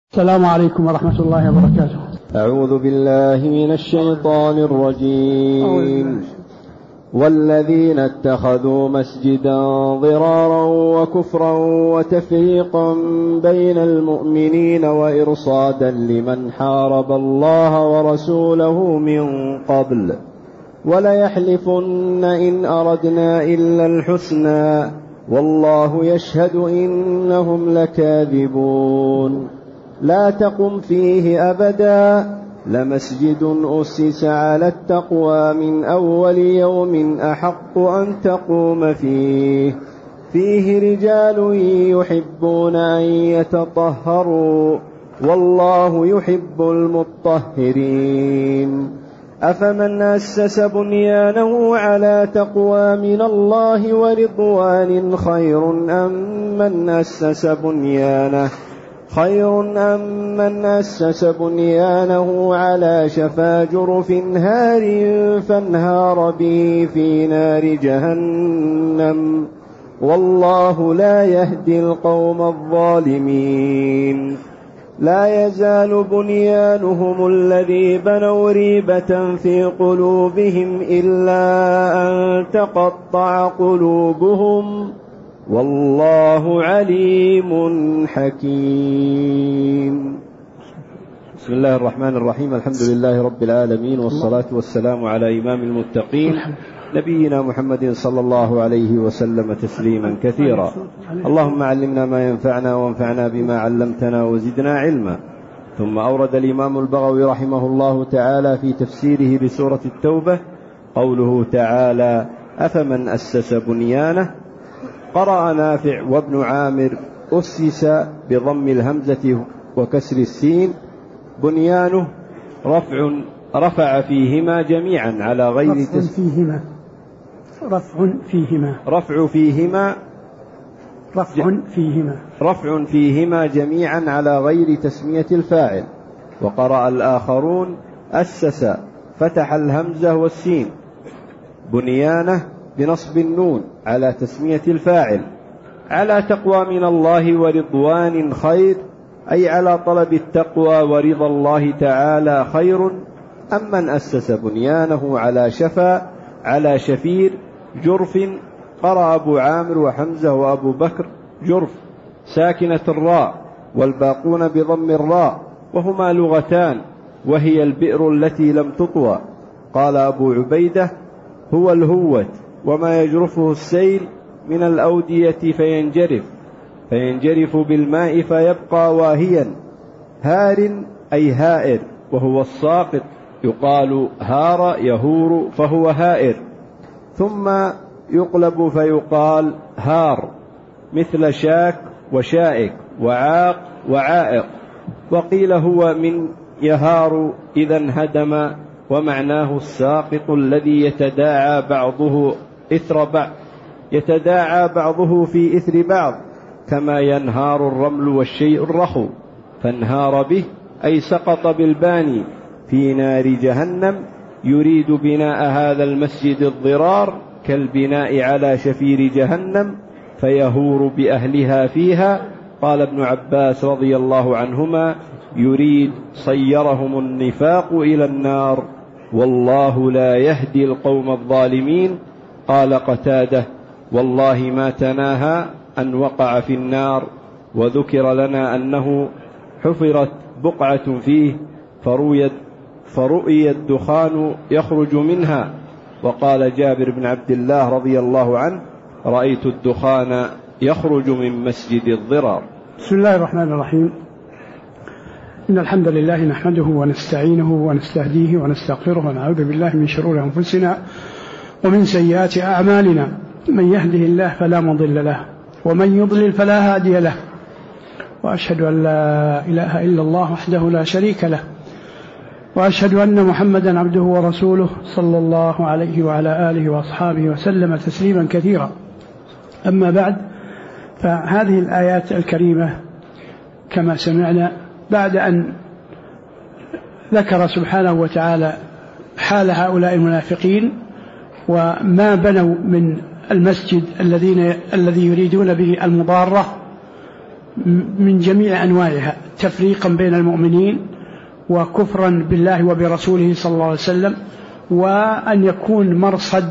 السلام عليكم ورحمة الله وبركاته. أعوذ بالله من الشيطان الرجيم. والذين اتخذوا مسجدا ضرارا وكفرا وتفريقا بين المؤمنين وإرصادا لمن حارب الله ورسوله من قبل وليحلفن إن أردنا إلا الحسنى والله يشهد إنهم لكاذبون. لا تقم فيه أبدا لمسجد أسس على التقوى من أول يوم أحق أن تقوم فيه رجال يحبون أن يتطهروا والله يحب المطهرين. أفمن أسس بنيانه على تقوى من الله ورضوان خير أم من أسس بنيانه على شفا جرف هار فانهار به في نار جهنم والله لا يهدي القوم الظالمين. لا يزال بنيانهم الذي بنوا ريبة في قلوبهم إلا أن تقطع قلوبهم والله عليم حكيم. بسم الله الرحمن الرحيم. الحمد لله رب العالمين والصلاة والسلام على إمام المتقين نبينا محمد صلى الله عليه وسلم تسليما كثيرا. اللهم علمنا ما ينفعنا وانفعنا بما علمتنا وزدنا علما. ثم أورد الإمام البغوي رحمه الله تعالى في تفسيره بسورة التوبة قوله تعالى: أفمن أسس بنيانه. قرأ نافع وابن عامر أسس بضم الهمزة وكسر السين بنيانه رفع فيهما جميعا على غير رفع فيهما جميعا على غير تسمية الفاعل. وقرأ الآخرون أسس فتح الهمزة والسين بنيانه بنصب النون على تسمية الفاعل على تقوى من الله ورضوان خير، أي على طلب التقوى ورضا الله تعالى خير أم من أسس بنيانه على شفير جرف. قرأ أبو عامر وحمزة وأبو بكر جرف ساكنة الراء والباقون بضم الراء وهما لغتان وهي البئر التي لم تطوى. قال أبو عبيدة هو الهوة وما يجرفه السيل من الأودية فينجرف بالماء فيبقى واهيا. هار أي هائر وهو الساقط، يقال هار يهور فهو هائر. ثم يقلب فيقال هار مثل شاك وشائك وعاق وعائق. وقيل هو من يهار إذا انهدم، ومعناه الساقط الذي يتداعى بعضه في إثر بعض كما ينهار الرمل والشيء الرخو. فانهار به أي سقط بالباني في نار جهنم. يريد بناء هذا المسجد الضرار كالبناء على شفير جهنم فيهور بأهلها فيها. قال ابن عباس رضي الله عنهما: يريد صيرهم النفاق إلى النار والله لا يهدي القوم الظالمين. قال قتادة: والله ما تناهى أن وقع في النار. وذكر لنا أنه حفرت بقعة فيه فرؤي الدخان يخرج منها. وقال جابر بن عبد الله رضي الله عنه: رأيت الدخان يخرج من مسجد الضرار. بسم الله الرحمن الرحيم. إن الحمد لله نحمده ونستعينه ونستهديه ونستغفره ونعوذ بالله من شرور أنفسنا ومن سيئات أعمالنا. من يهده الله فلا مضل له ومن يضلل فلا هادي له. وأشهد أن لا إله إلا الله وحده لا شريك له، وأشهد أن محمدا عبده ورسوله صلى الله عليه وعلى آله وأصحابه وسلم تسليما كثيرا. أما بعد، فهذه الآيات الكريمة كما سمعنا بعد أن ذكر سبحانه وتعالى حال هؤلاء المنافقين وما بنوا من المسجد الذي يريدون به المضارة من جميع أنواعها، تفريقا بين المؤمنين وكفرا بالله وبرسوله صلى الله عليه وسلم، وأن يكون مرصد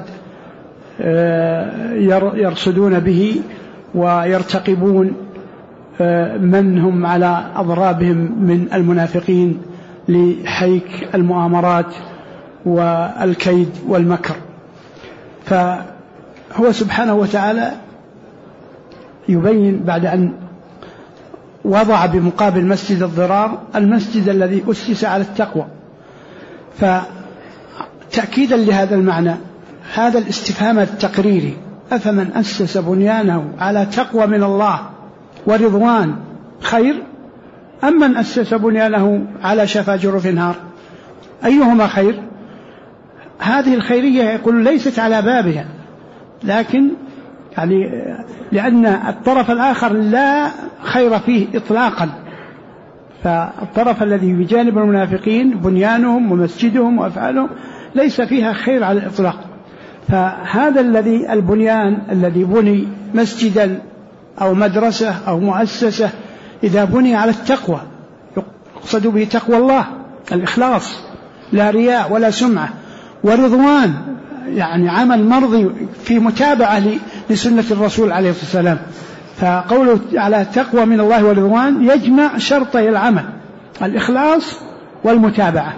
يرصدون به ويرتقبون من هم على أضرابهم من المنافقين لحيك المؤامرات والكيد والمكر. فهو سبحانه وتعالى يبين بعد أن وضع بمقابل مسجد الضرار المسجد الذي أسس على التقوى، فتأكيدا لهذا المعنى هذا الاستفهام التقريري: أفمن أسس بنيانه على تقوى من الله ورضوان خير أم من أسس بنيانه على شفا جرف نهار؟ أيهما خير؟ هذه الخيرية يقول ليست على بابها، لكن يعني لأن الطرف الآخر لا خير فيه إطلاقا، فالطرف الذي بجانب المنافقين بنيانهم ومسجدهم وأفعالهم ليس فيها خير على الإطلاق. فهذا البنيان الذي بني مسجدا أو مدرسة أو مؤسسة إذا بني على التقوى يقصد به تقوى الله، الإخلاص، لا رياء ولا سمعة، ورضوان يعني عمل مرضي في متابعة لسنة الرسول عليه الصلاة والسلام. فقوله على تقوى من الله ورضوان يجمع شرطي العمل، الإخلاص والمتابعة.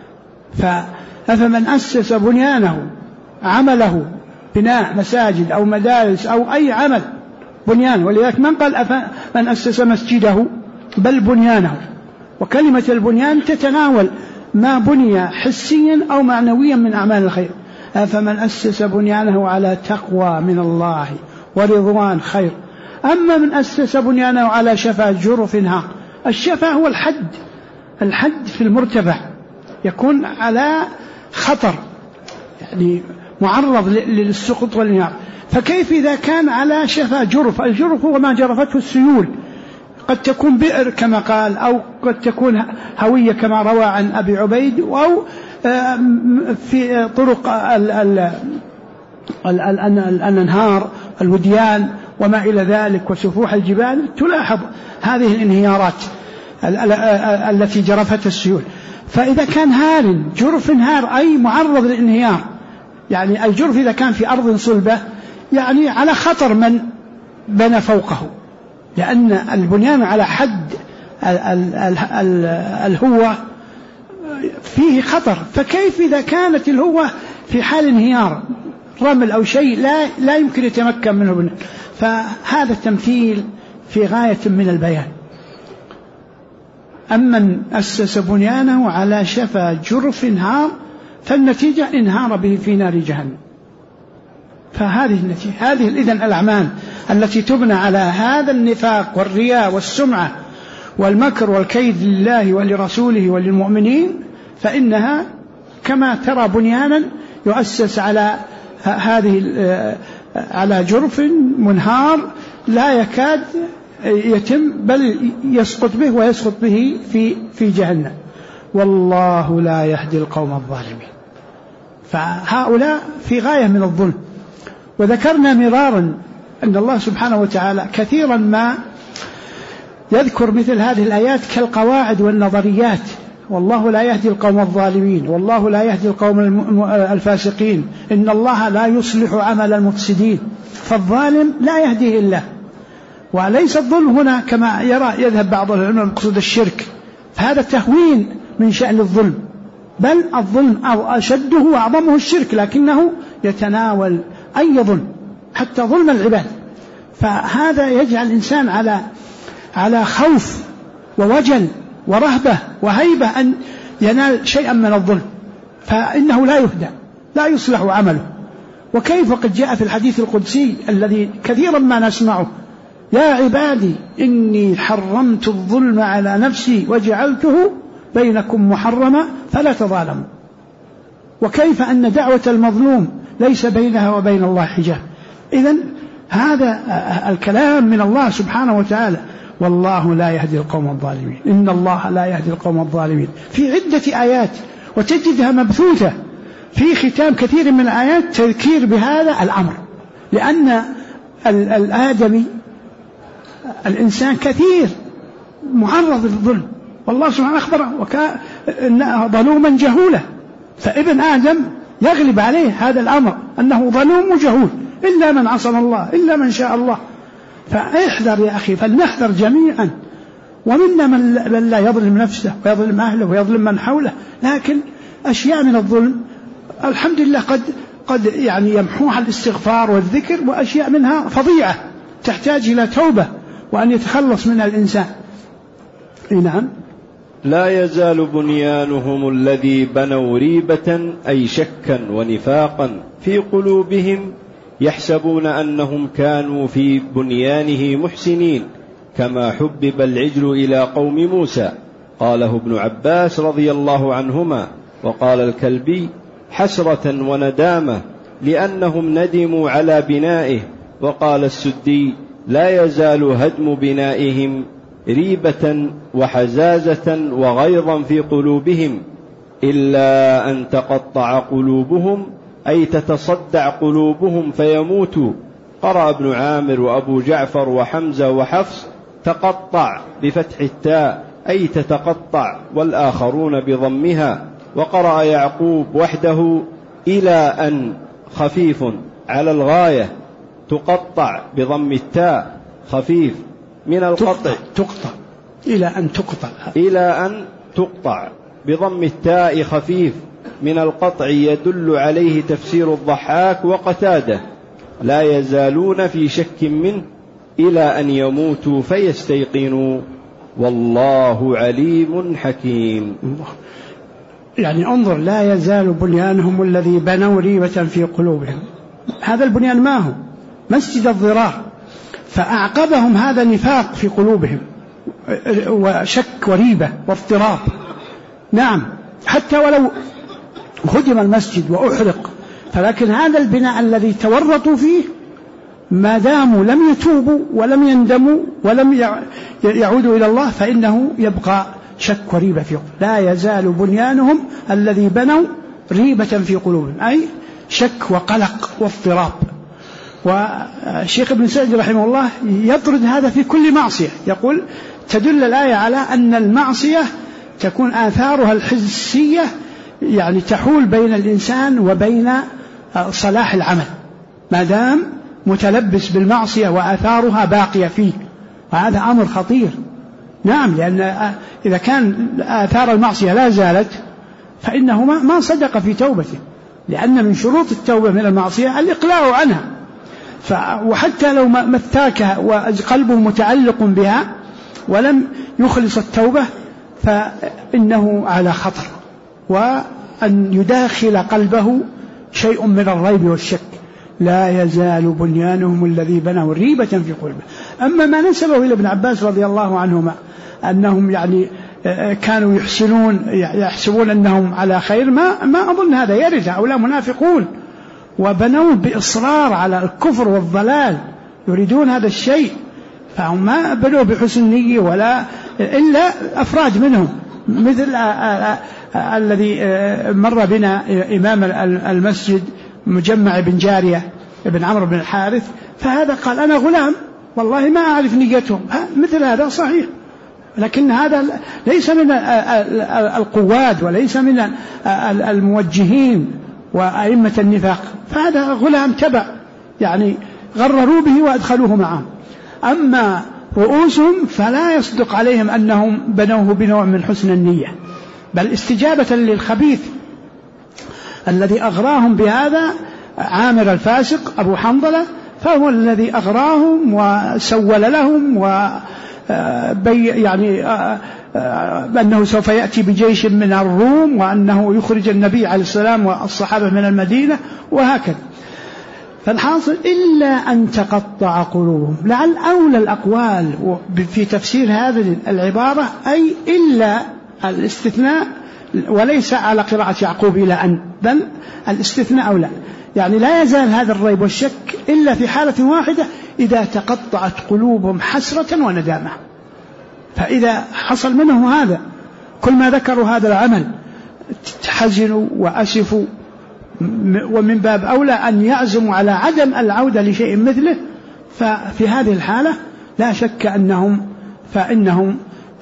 فمن أسس بنيانه عمله بناء مساجد أو مدارس أو أي عمل بنيان، ولذلك من قال من أسس مسجده بل بنيانه، وكلمة البنيان تتناول ما بني حسيا أو معنويا من أعمال الخير. فمن أسس بنيانه على تقوى من الله ورضوان خير أما من أسس بنيانه على شفا جرف نهار. الشفا هو الحد في المرتفع، يكون على خطر يعني معرض للسقوط والانهيار. فكيف إذا كان على شفا جرف؟ الجرف هو ما جرفته السيول، قد تكون بئر كما قال، أو قد تكون هوية كما روى عن أبي عبيد، أو في طرق الأنهار الوديان وما إلى ذلك وسفوح الجبال تلاحظ هذه الانهيارات التي جرفتها السيول. فإذا كان هار جرف هار أي معرض للانهيار، يعني الجرف إذا كان في أرض صلبة يعني على خطر من بنى فوقه، لأن البنيان على حد الهوة فيه خطر. فكيف إذا كانت الهوة في حال انهيار، رمل أو شيء لا يمكن يتمكن منه بناء. فهذا التمثيل في غاية من البيان. أمن أسس بنيانه على شفا جرف نهار فالنتيجة انهار به في نار جهنم. فهذه النتيجة، هذه إذن الأعمال التي تبنى على هذا النفاق والرياء والسمعة والمكر والكيد لله ولرسوله وللمؤمنين، فإنها كما ترى بنيانا يؤسس على على جرف منهار لا يكاد يتم، بل يسقط به ويسقط به في جهنم. والله لا يهدي القوم الظالمين. فهؤلاء في غاية من الظلم. وذكرنا مرارا أن الله سبحانه وتعالى كثيرا ما يذكر مثل هذه الآيات كالقواعد والنظريات: والله لا يهدي القوم الظالمين، والله لا يهدي القوم الفاسقين، إن الله لا يصلح عمل المفسدين. فالظالم لا يهديه الله. وليس الظلم هنا كما يذهب بعض العلماء مقصود الشرك، فهذا تهوين من شأن الظلم، بل الظلم أو أشده وأعظمه الشرك، لكنه يتناول أي ظلم حتى ظلم العباد. فهذا يجعل الإنسان على خوف ووجل ورهبة وهيبة أن ينال شيئا من الظلم، فإنه لا يهدى، لا يصلح عمله. وكيف قد جاء في الحديث القدسي الذي كثيرا ما نسمعه: يا عبادي إني حرمت الظلم على نفسي وجعلته بينكم محرما فلا تظالموا. وكيف أن دعوة المظلوم ليس بينها وبين الله حجاب. إذن هذا الكلام من الله سبحانه وتعالى: والله لا يهدي القوم الظالمين، إن الله لا يهدي القوم الظالمين، في عدة آيات، وتجدها مبثوثة في ختام كثير من الآيات تذكير بهذا الأمر. لأن الآدمي الإنسان كثير معرض للظلم، والله سبحانه أخبره ظلوما جهولا، فابن آدم يغلب عليه هذا الأمر أنه ظلوم وجهول، إلا من عصم الله، إلا من شاء الله. فاحذر يا أخي، فلنحذر جميعا، ومنا من لا يظلم نفسه ويظلم أهله ويظلم من حوله، لكن أشياء من الظلم الحمد لله قد يعني يمحوها الاستغفار والذكر، وأشياء منها فظيعة تحتاج إلى توبة وأن يتخلص منها الإنسان. نعم. لا يزال بنيانهم الذي بنوا ريبة أي شكا ونفاقا في قلوبهم، يحسبون أنهم كانوا في بنيانه محسنين، كما حبب العجل إلى قوم موسى. قاله ابن عباس رضي الله عنهما، وقال الكلبي حسرة وندامة لأنهم ندموا على بنائه. وقال السدي لا يزال هدم بنائهم ريبة وحزازة وغيظا في قلوبهم، إلا أن تقطع قلوبهم أي تتصدع قلوبهم فيموتوا. قرأ ابن عامر وأبو جعفر وحمزة وحفص تقطع بفتح التاء أي تتقطع، والآخرون بضمها. وقرأ يعقوب وحده إلى أن خفيف على الغاية تقطع بضم التاء خفيف من القطع تقطع إلى أن تقطع، إلى أن تقطع بضم التاء خفيف من القطع، يدل عليه تفسير الضحاك وقتادة. لا يزالون في شك منه إلى أن يموتوا فيستيقنوا، والله عليم حكيم. يعني انظر، لا يزال بنيانهم الذي بنوا ريبة في قلوبهم. هذا البنيان ما هو؟ مسجد الضرار، فأعقبهم هذا نفاق في قلوبهم وشك وريبة واضطراب. نعم، حتى ولو هدم المسجد وأحرق، فلكن هذا البناء الذي تورطوا فيه ما داموا لم يتوبوا ولم يندموا ولم يعودوا إلى الله فإنه يبقى شك وريبة في قلوبهم. لا يزال بنيانهم الذي بنوا ريبة في قلوبهم، أي شك وقلق واضطراب. والشيخ ابن سعد رحمه الله يطرد هذا في كل معصية، يقول تدل الآية على أن المعصية تكون آثارها الحسية يعني تحول بين الإنسان وبين صلاح العمل ما دام متلبس بالمعصية وآثارها باقية فيه، وهذا أمر خطير. نعم، لأن إذا كان آثار المعصية لا زالت فإنه ما صدق في توبته، لأن من شروط التوبة من المعصية الإقلاع عنها. وحتى لو متاكها وقلبه متعلق بها ولم يخلص التوبة فإنه على خطر، وأن يداخل قلبه شيء من الريب والشك. لا يزال بنيانهم الذي بنوا ريبة في قلبه. أما ما نسبه إلى ابن عباس رضي الله عنهما أنهم يعني كانوا يحسبون أنهم على خير، ما أظن هذا يرد. هؤلاء منافقون وبنوا بإصرار على الكفر والضلال، يريدون هذا الشيء، فهم ما بنوا بحسن نية ولا إلا أفراد منهم، مثل الذي مر بنا إمام المسجد مجمع بن جارية بن عمرو بن الحارث، فهذا قال أنا غلام والله ما أعرف نيتهم، مثل هذا صحيح، لكن هذا ليس من القواد وليس من الموجهين وأئمة النفاق، فهذا غلام تبع يعني غرروا به وأدخلوه معهم. أما رؤوسهم فلا يصدق عليهم أنهم بنوه بنوع من حسن النية، بل استجابة للخبيث الذي أغراهم بهذا عامر الفاسق أبو حنظلة، فهو الذي أغراهم وسول لهم يعني أنه سوف يأتي بجيش من الروم وأنه يخرج النبي عليه السلام والصحابة من المدينة وهكذا. فالحاصل إلا أن تقطع قلوبهم. لعل أولى الأقوال في تفسير هذه العبارة أي إلا الاستثناء، وليس على قراءة يعقوب إلى أن، بل الاستثناء أولى، يعني لا يزال هذا الريب والشك إلا في حالة واحدة إذا تقطعت قلوبهم حسرة وندامة. فإذا حصل منهم هذا كل ما ذكروا هذا العمل حزنوا وأسفوا، ومن باب أولى أن يعزموا على عدم العودة لشيء مثله، ففي هذه الحالة لا شك فإنهم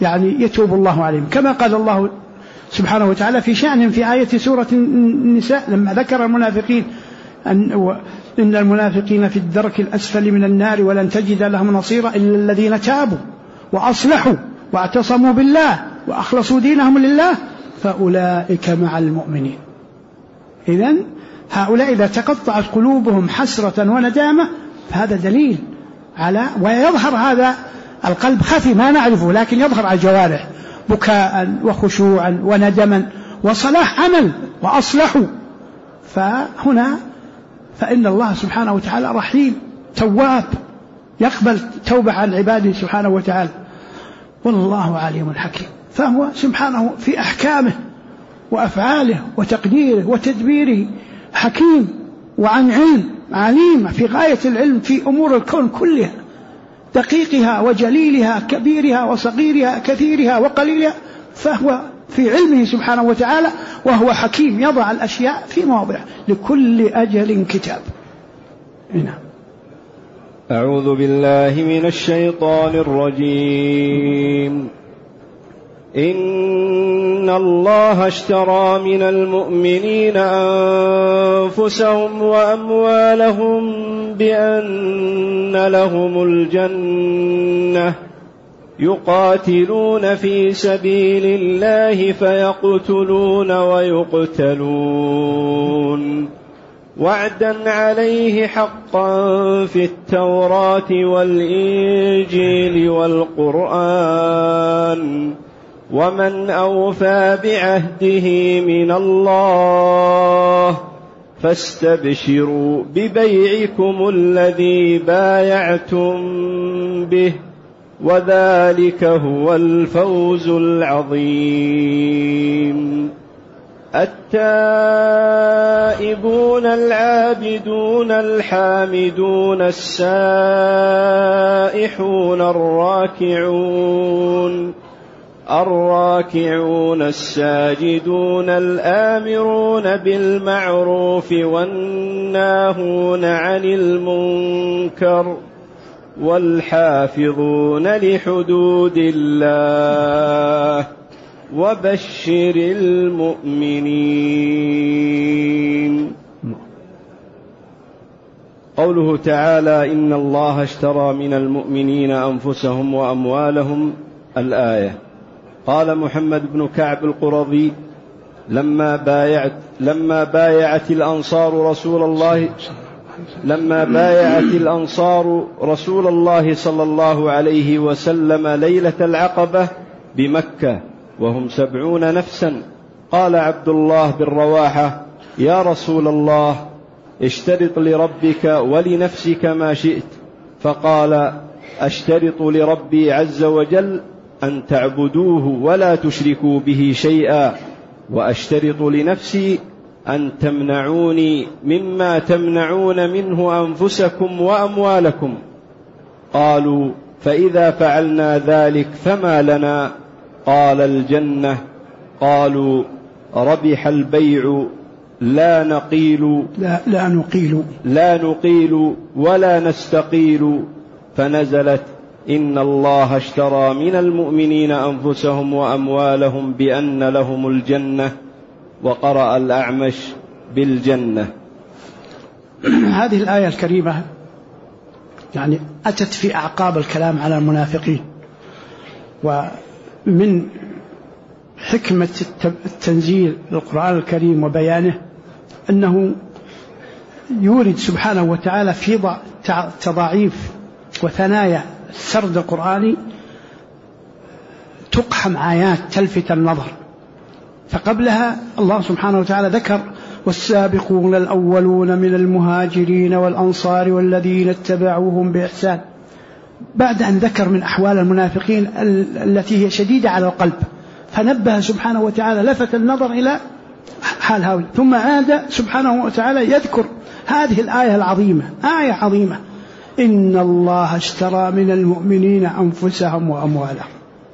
يعني يتوب الله عليهم، كما قال الله سبحانه وتعالى في شأنهم في آية سورة النساء لما ذكر المنافقين إن المنافقين في الدرك الأسفل من النار ولن تجد لهم نصيرا إلا الذين تابوا وأصلحوا واعتصموا بالله وأخلصوا دينهم لله فأولئك مع المؤمنين. إذن هؤلاء إذا تقطعت قلوبهم حسرة وندامة فهذا دليل على، ويظهر هذا القلب خفي ما نعرفه لكن يظهر على الجوارح بكاء وخشوعا وندما وصلاح عمل وأصلحوا. فهنا فإن الله سبحانه وتعالى رحيم تواب يقبل توبة عن عباده سبحانه وتعالى، والله عليم حكيم. فهو سبحانه في أحكامه وأفعاله وتقديره وتدبيره حكيم وعن علم عليم في غاية العلم في أمور الكون كلها، دقيقها وجليلها كبيرها وصغيرها كثيرها وقليلها، فهو في علمه سبحانه وتعالى وهو حكيم يضع الأشياء في مواضعها لكل أجل كتاب. هنا أعوذ بالله من الشيطان الرجيم. إن الله اشترى من المؤمنين أنفسهم وأموالهم بأن لهم الجنة يقاتلون في سبيل الله فيقتلون ويقتلون وعدا عليه حقا في التوراة والإنجيل والقرآن ومن أوفى بعهده من الله فاستبشروا ببيعكم الذي بايعتم به وذلك هو الفوز العظيم. التائبون العابدون الحامدون السائحون الراكعون الساجدون الآمرون بالمعروف والناهون عن المنكر والحافظون لحدود الله وبشر المؤمنين. قوله تعالى إن الله اشترى من المؤمنين أنفسهم وأموالهم، الآية. قال محمد بن كعب القرظي لما بايعت الأنصار رسول الله صلى الله عليه وسلم ليلة العقبة بمكة وهم 70 نفسا، قال عبد الله بن رواحة يا رسول الله اشترط لربك ولنفسك ما شئت، فقال أشترط لربي عز وجل أن تعبدوه ولا تشركوا به شيئا، وأشترط لنفسي أن تمنعوني مما تمنعون منه أنفسكم وأموالكم. قالوا فإذا فعلنا ذلك فما لنا؟ قال الجنة. قالوا ربح البيع لا نقيل ولا نستقيل. فنزلت إن الله اشترى من المؤمنين أنفسهم وأموالهم بأن لهم الجنة، وقرأ الأعمش بالجنة. هذه الآية الكريمة يعني أتت في أعقاب الكلام على المنافقين، ومن حكمة التنزيل القرآن الكريم وبيانه أنه يورد سبحانه وتعالى في تضاعيف وثنايا السرد القرآني تقحم آيات تلفت النظر. فقبلها الله سبحانه وتعالى ذكر والسابقون الأولون من المهاجرين والأنصار والذين اتبعوهم بإحسان، بعد أن ذكر من أحوال المنافقين التي هي شديدة على القلب، فنبه سبحانه وتعالى لفت النظر إلى حال هؤلاء، ثم عاد سبحانه وتعالى يذكر هذه الآية العظيمة، آية عظيمة إن الله اشترى من المؤمنين أنفسهم وأموالهم.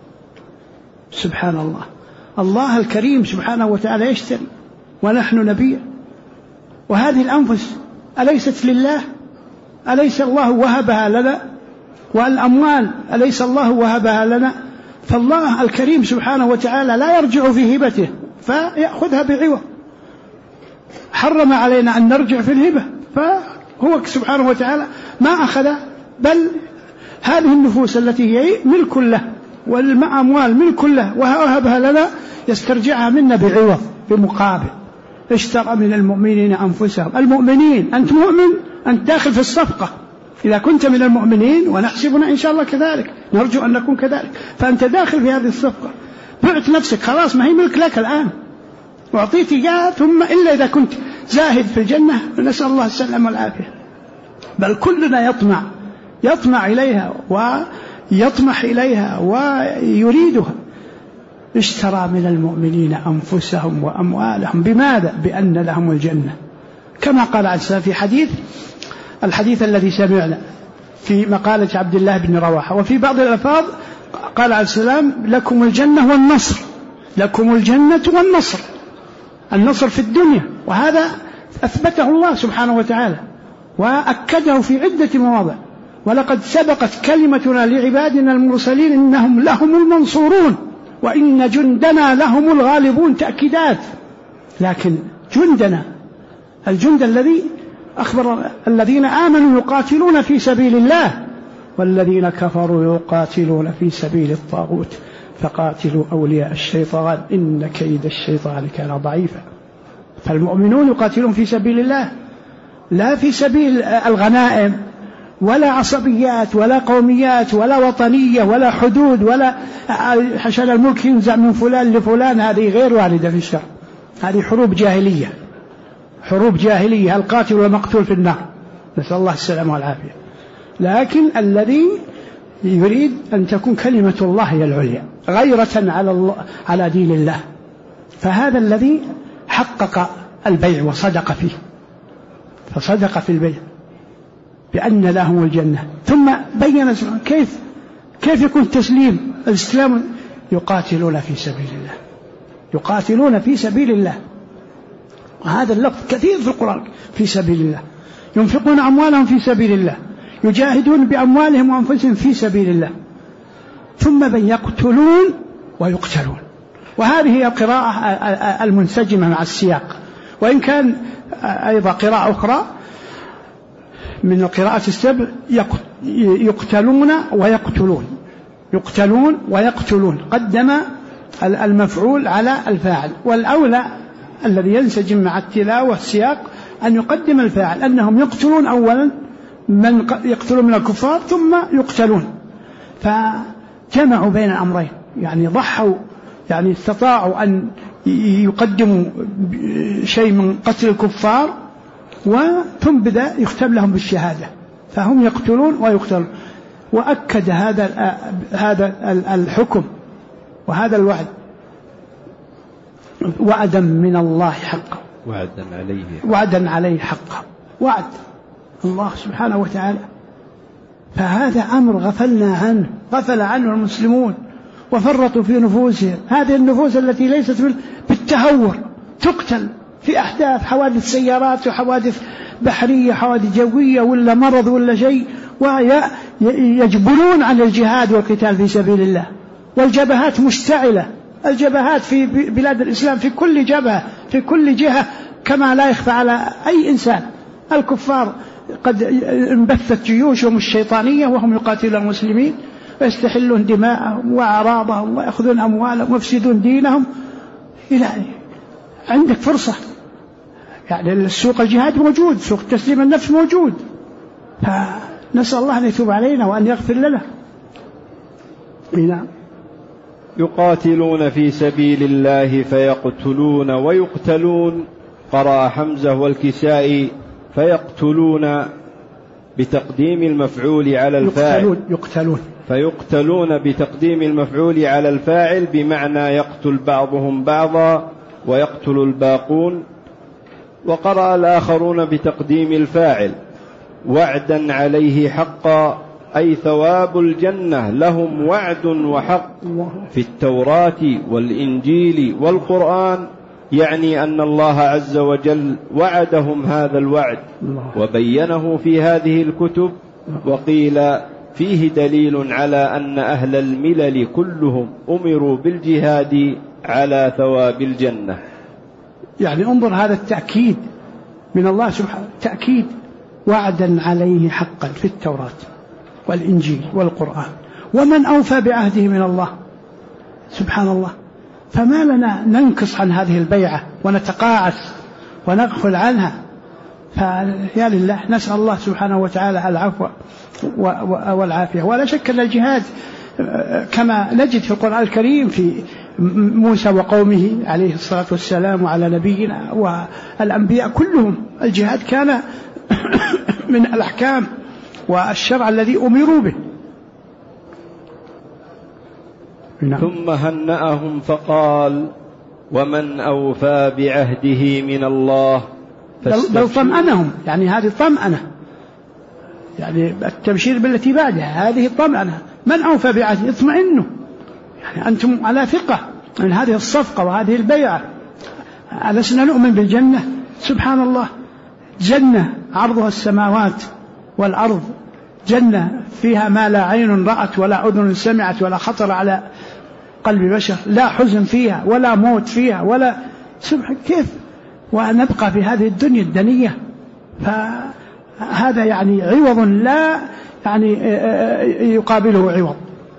سبحان الله، الله الكريم سبحانه وتعالى يشتري ونحن نبيع، وهذه الأنفس أليست لله؟ أليس الله وهبها لنا؟ والأموال أليس الله وهبها لنا؟ فالله الكريم سبحانه وتعالى لا يرجع في هبته فيأخذها بعوض، حرم علينا أن نرجع في الهبة، فهو سبحانه وتعالى ما أخذ، بل هذه النفوس التي هي ملك له والأموال ملك له وهبها لنا يسترجعها منا بعوض بمقابل. اشترى من المؤمنين أنفسهم. المؤمنين، أنت مؤمن، أنت داخل في الصفقة، إذا كنت من المؤمنين ونحسبنا إن شاء الله كذلك، نرجو أن نكون كذلك، فأنت داخل في هذه الصفقة، بعت نفسك خلاص، ما هي ملك لك الآن، وأعطيت إياها، ثم إلا إذا كنت زاهد في الجنة نسأل الله السلامة والعافية. بل كلنا يطمع إليها ويطمح إليها ويريدها. اشترى من المؤمنين أنفسهم وأموالهم بماذا؟ بأن لهم الجنة، كما قال عليه السلام في الحديث الذي سمعنا في مقالة عبد الله بن رواحة. وفي بعض الألفاظ قال عليه السلام لكم الجنة والنصر، لكم الجنة والنصر، النصر في الدنيا، وهذا أثبته الله سبحانه وتعالى وأكده في عدة مواضع. ولقد سبقت كلمتنا لعبادنا المرسلين إنهم لهم المنصورون وإن جندنا لهم الغالبون، تأكيدات. لكن جندنا الجند الذي أخبر الذين آمنوا يقاتلون في سبيل الله والذين كفروا يقاتلون في سبيل الطاغوت فقاتلوا أولياء الشيطان إن كيد الشيطان كان ضعيفا. فالمؤمنون يقاتلون في سبيل الله، لا في سبيل الغنائم ولا عصبيات ولا قوميات ولا وطنية ولا حدود ولا عشان الملك ينزع من فلان لفلان، هذه غير واردة في الشرع، هذه حروب جاهلية، القاتل والمقتول في النار، نسأل الله السلامة والعافية. لكن الذي يريد أن تكون كلمة الله هي العليا غيرة على دين الله، فهذا الذي حقق البيع وصدق فيه، فصدق في البيع بأن لهم الجنة. ثم بين كيف يكون تسليم الإسلام؟ يقاتلون في سبيل الله، يقاتلون في سبيل الله، وهذا اللفظ كثير في القرآن، في سبيل الله، ينفقون أموالهم في سبيل الله، يجاهدون بأموالهم وأنفسهم في سبيل الله، ثم يقتلون ويقتلون. وهذه هي القراءة المنسجمة مع السياق، وإن كان أيضا قراءة أخرى من القراءة السبع يقتلون ويقتلون، يقتلون ويقتلون، قدم المفعول على الفاعل، والأولى الذي ينسجم مع التلاوة السياق أن يقدم الفاعل، أنهم يقتلون أولا من يقتلون من الكفار ثم يقتلون، فجمعوا بين الأمرين، يعني ضحوا، يعني استطاعوا أن يقدموا شيء من قتل الكفار ثم بدأ يختم لهم بالشهادة، فهم يقتلون ويقتلون. وأكد هذا الحكم وهذا الوعد وعدا من الله حقا، وعدا عليه حقا، وعد الله سبحانه وتعالى. فهذا أمر غفل عنه المسلمون وفرطوا في نفوسهم، هذه النفوس التي ليست بالتهور تقتل في أحداث، حوادث سيارات وحوادث بحرية، حوادث جوية ولا مرض ولا شيء، ويجبرون عن الجهاد والقتال في سبيل الله. والجبهات مشتعلة، الجبهات في بلاد الإسلام في كل جبهة في كل جهة، كما لا يخفى على أي إنسان. الكفار قد انبثت جيوشهم الشيطانية وهم يقاتلون المسلمين ويستحلون دماءهم وأعراضهم ويأخذون أموالهم ويفسدون دينهم. عندك فرصة، يعني السوق الجهاد موجود، سوق تسليم النفس موجود، فنسأل الله أن يتوب علينا وأن يغفر لنا. نعم. يقاتلون في سبيل الله فيقتلون ويقتلون، قرأ حمزة والكسائي فيقتلون بتقديم المفعول على الفاعل، فيقتلون بتقديم المفعول على الفاعل بمعنى يقتل بعضهم بعضا ويقتل الباقون. وقرأ الآخرون بتقديم الفاعل وعدا عليه حقا، أي ثواب الجنة لهم وعد وحق في التوراة والإنجيل والقرآن، يعني أن الله عز وجل وعدهم هذا الوعد وبينه في هذه الكتب. وقيل فيه دليل على أن أهل الملل كلهم أمروا بالجهاد على ثواب الجنة. يعني انظر هذا التأكيد من الله سبحانه، تأكيد وعدا عليه حقا في التوراة والإنجيل والقرآن، ومن أوفى بعهده من الله سبحان الله. فما لنا ننقص عن هذه البيعة ونتقاعس ونغفل عنها؟ فيا لله نسأل الله سبحانه وتعالى العفو والعافية. ولا شك أن الجهاد كما نجد في القرآن الكريم في موسى وقومه عليه الصلاة والسلام وعلى نبينا والأنبياء كلهم، الجهاد كان من الأحكام والشرع الذي أمروا به. ثم هنأهم فقال: ومن أوفى بعهده من الله. بل طمأنهم، يعني هذه طمأنة، يعني التبشير بالتي بعدها هذه طمأنة. من أوفى بعهده اطمئنوا، يعني أنتم على ثقة من هذه الصفقة وهذه البيعة. ألسنا نؤمن بالجنة؟ سبحان الله، جنة عرضها السماوات والأرض، جنة فيها ما لا عين رأت ولا أذن سمعت ولا خطر على قلب بشر، لا حزن فيها ولا موت فيها ولا سبحان كيف، ونبقى في هذه الدنيا الدنية. فهذا يعني عوض لا يعني يقابله عوض.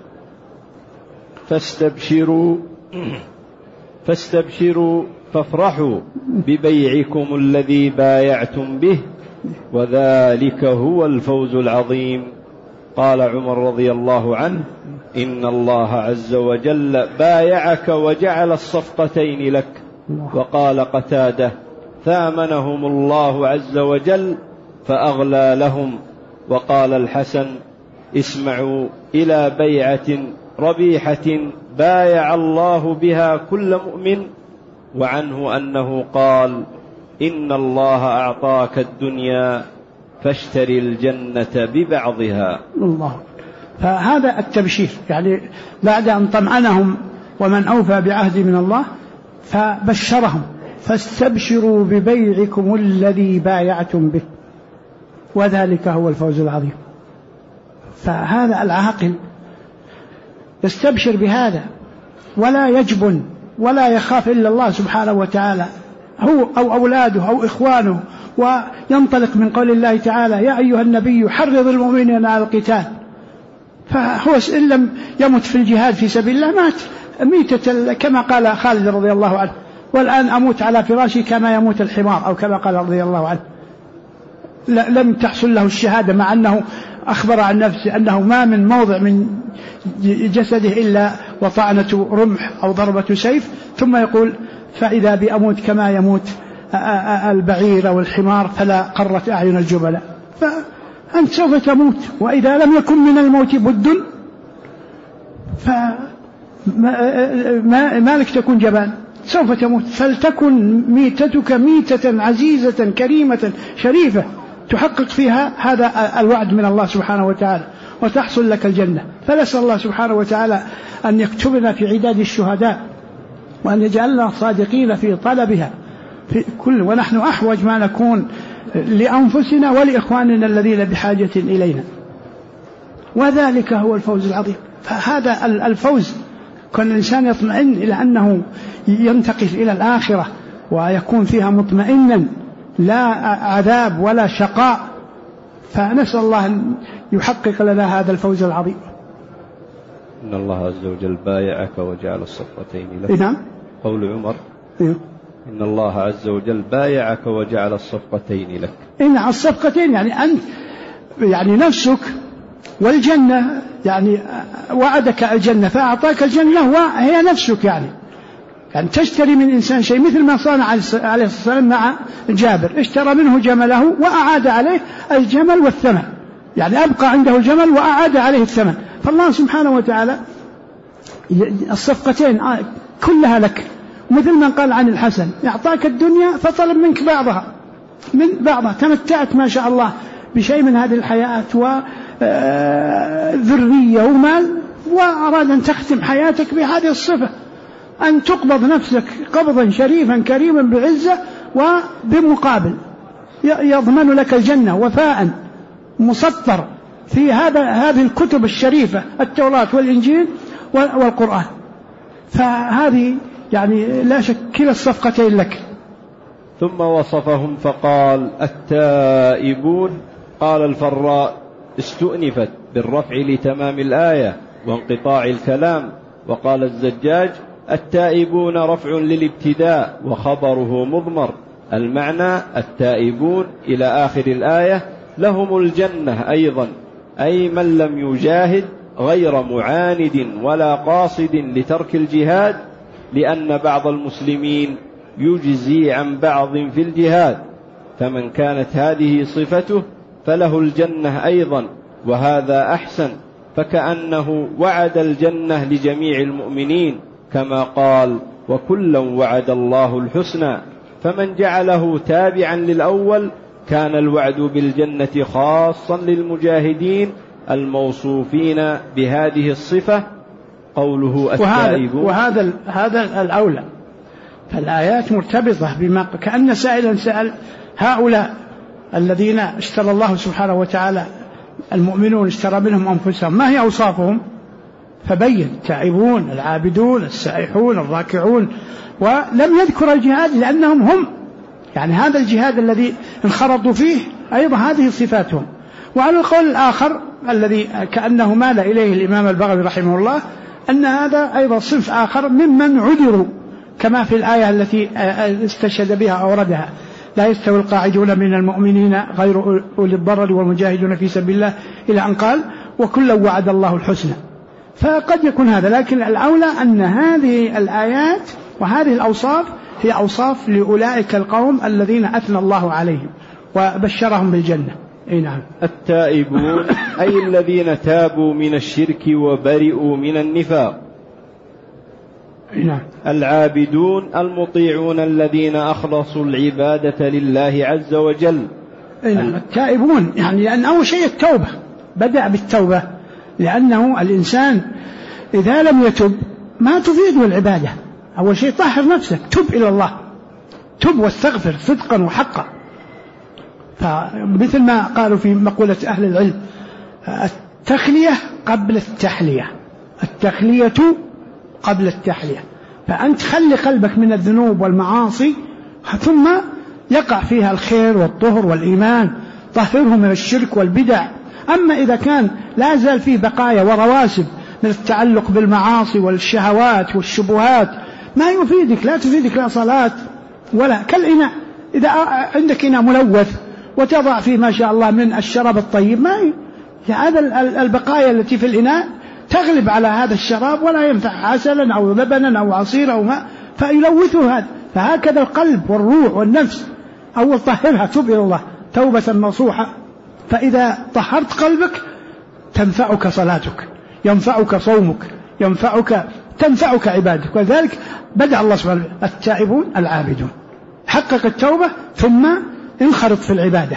فاستبشروا فافرحوا ببيعكم الذي بايعتم به، وذلك هو الفوز العظيم. قال عمر رضي الله عنه: إن الله عز وجل بايعك وجعل الصفقتين لك. وقال قتادة: ثامنهم الله عز وجل فأغلى لهم. وقال الحسن: اسمعوا إلى بيعة ربيحة بايع الله بها كل مؤمن. وعنه أنه قال: إن الله أعطاك الدنيا فاشتري الجنة ببعضها. الله. فهذا التبشير، يعني بعد أن طمأنهم ومن أوفى بعهد من الله فبشرهم: فاستبشروا ببيعكم الذي بايعتم به وذلك هو الفوز العظيم. فهذا العاقل يستبشر بهذا ولا يجبن ولا يخاف إلا الله سبحانه وتعالى، هو أو أولاده أو إخوانه، وينطلق من قول الله تعالى: يا أيها النبي حرض المؤمنين على القتال. فهو إن لم يمت في الجهاد في سبيل الله مات ميتة كما قال خالد رضي الله عنه: والآن أموت على فراشي كما يموت الحمار، أو كما قال رضي الله عنه. لم تحصل له الشهادة، مع أنه أخبر عن نفسه أنه ما من موضع من جسده إلا وطعنة رمح أو ضربة سيف، ثم يقول: فإذا بأموت كما يموت البعير أو الحمار فلا قرت أعين الجبلاء. فأنت سوف تموت، وإذا لم يكن من الموت بد فما لك تكون جبان، سوف تموت. فلتكن ميتتك ميتة عزيزة كريمة شريفة تحقق فيها هذا الوعد من الله سبحانه وتعالى وتحصل لك الجنة. فنسأل الله سبحانه وتعالى أن يكتبنا في عداد الشهداء، وأن يجعلنا صادقين في طلبها في كل، ونحن أحوج ما نكون لأنفسنا ولإخواننا الذين بحاجة إلينا، وذلك هو الفوز العظيم. فهذا الفوز كان الإنسان يطمئن إلى أنه ينتقل إلى الآخرة ويكون فيها مطمئنا، لا عذاب ولا شقاء. فنسأل الله أن يحقق لنا هذا الفوز العظيم. إن الله عز وجل بايعك وجعل الصفقتين لك. نعم. قول عمر: إن الله عز وجل بايعك وجعل الصفقتين لك. إن الصفقتين يعني أنت يعني نفسك والجنة، يعني وعدك الجنة فأعطاك الجنة وهي نفسك، يعني تشتري من إنسان شيء، مثل ما صنع عليه الصلاة والسلام مع جابر، اشترى منه جمله وأعاد عليه الجمل والثمن، يعني أبقى عنده الجمل وأعاد عليه الثمن. فالله سبحانه وتعالى الصفقتين كلها لك، مثل ما قال عن الحسن: يعطاك الدنيا فطلب منك بعضها، تمتعت ما شاء الله بشيء من هذه الحياة وذرية ومال، وأراد أن تختم حياتك بهذه الصفة، أن تقبض نفسك قبضا شريفا كريما بعزة، وبمقابل يضمن لك الجنة وفاء مسطر في هذه الكتب الشريفة، التوراة والإنجيل والقرآن. فهذه يعني لا شك كلا الصفقتين لك. ثم وصفهم فقال: التائبون. قال الفراء: استؤنفت بالرفع لتمام الآية وانقطاع الكلام. وقال الزجاج: التائبون رفع للابتداء وخبره مضمر، المعنى التائبون إلى آخر الآية لهم الجنة أيضا، أي من لم يجاهد غير معاند ولا قاصد لترك الجهاد، لأن بعض المسلمين يجزي عن بعض في الجهاد، فمن كانت هذه صفته فله الجنة أيضا، وهذا أحسن، فكأنه وعد الجنة لجميع المؤمنين كما قال: وكلا وعد الله الحسنى. فمن جعله تابعا للأول كان الوعد بالجنة خاصا للمجاهدين الموصوفين بهذه الصفة. قوله التائبون، وهذا الأولى. فالآيات مرتبطة بما كأن سائلا سأل هؤلاء الذين اشترى الله سبحانه وتعالى المؤمنون اشترى منهم أنفسهم، ما هي أوصافهم؟ فبين: التائبون، العابدون، السائحون، الراكعون. ولم يذكر الجهاد لأنهم هم يعني هذا الجهاد الذي انخرطوا فيه أيضا هذه صفاتهم. وعلى القول الآخر الذي كأنه مال إليه الإمام البغوي رحمه الله أن هذا أيضا صنف آخر ممن عذروا، كما في الآية التي استشهد بها أوردها: لا يستوي القاعدون من المؤمنين غير أولي الضرر والمجاهدون في سبيل الله، إلى أن قال: وكلا وعد الله الحسنى. فقد يكون هذا، لكن الأولى أن هذه الآيات وهذه الأوصاف هي أوصاف لأولئك القوم الذين أثنى الله عليهم وبشرهم بالجنة. نعم. التائبون أي الذين تابوا من الشرك وبرئوا من النفاق. نعم. العابدون المطيعون الذين أخلصوا العبادة لله عز وجل. نعم. التائبون يعني لأن أول شيء التوبة، بدأ بالتوبة، لأنه الإنسان إذا لم يتب ما تفيده العبادة. أول شيء طهر نفسك، تب إلى الله، تب واستغفر صدقا وحقا. فمثل ما قالوا في مقولة أهل العلم: التخلية قبل التحلية، التخلية قبل التحلية. فأنت خلي قلبك من الذنوب والمعاصي ثم يقع فيها الخير والطهر والإيمان، طهره من الشرك والبدع. أما إذا كان لا زال فيه بقايا ورواسب من التعلق بالمعاصي والشهوات والشبهات ما يفيدك، لا تفيدك لا صلاة ولا كالإناء. إذا عندك إناء ملوث وتضع فيه ما شاء الله من الشراب الطيب، ما هذا البقايا التي في الإناء تغلب على هذا الشراب ولا ينفع عسلا أو لبنا أو عصير أو ماء فيلوثه هذا. فهكذا القلب والروح والنفس، أول طهرها، تب إلى الله توبة نصوحة. فإذا طهرت قلبك تنفعك صلاتك، ينفعك صومك، تنفعك عبادك. ولذلك بدأ الله سبحانه: التائبون العابدون، حقق التوبة ثم انخرط في العبادة.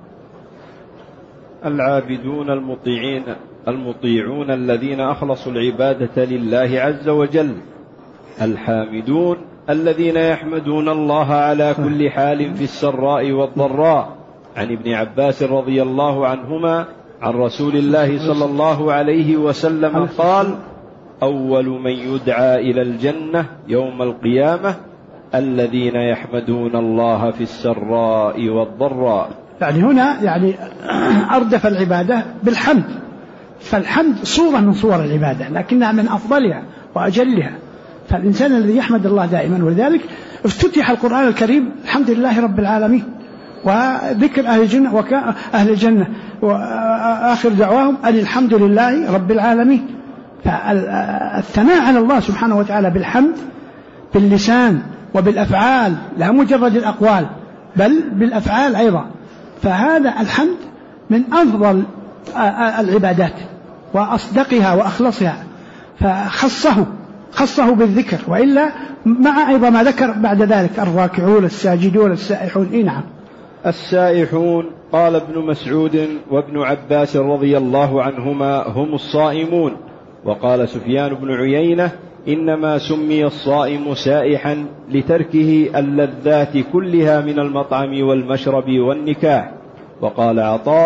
العابدون المطيعون الذين أخلصوا العبادة لله عز وجل. الحامدون الذين يحمدون الله على كل حال في السراء والضراء. عن ابن عباس رضي الله عنهما عن رسول الله صلى الله عليه وسلم قال: أول من يدعى إلى الجنة يوم القيامة الذين يحمدون الله في السراء والضراء. يعني هنا يعني أردف العبادة بالحمد، فالحمد صورة من صور العبادة لكنها من أفضلها وأجلها. فالإنسان الذي يحمد الله دائما، ولذلك افتتح القرآن الكريم الحمد لله رب العالمين، وذكر أهل الجنة وآخر دعواهم أن الحمد لله رب العالمين. فالثناء على الله سبحانه وتعالى بالحمد باللسان وبالأفعال، لا مجرد الأقوال بل بالأفعال أيضا. فهذا الحمد من أفضل العبادات وأصدقها وأخلصها، فخصه بالذكر، وإلا مع أيضا ما ذكر بعد ذلك: الراكعون الساجدون السائحون. نعم. السائحون قال ابن مسعود وابن عباس رضي الله عنهما: هم الصائمون. وقال سفيان بن عيينة: إنما سمي الصائم سائحا لتركه اللذات كلها من المطعم والمشرب والنكاح. وقال عطاء: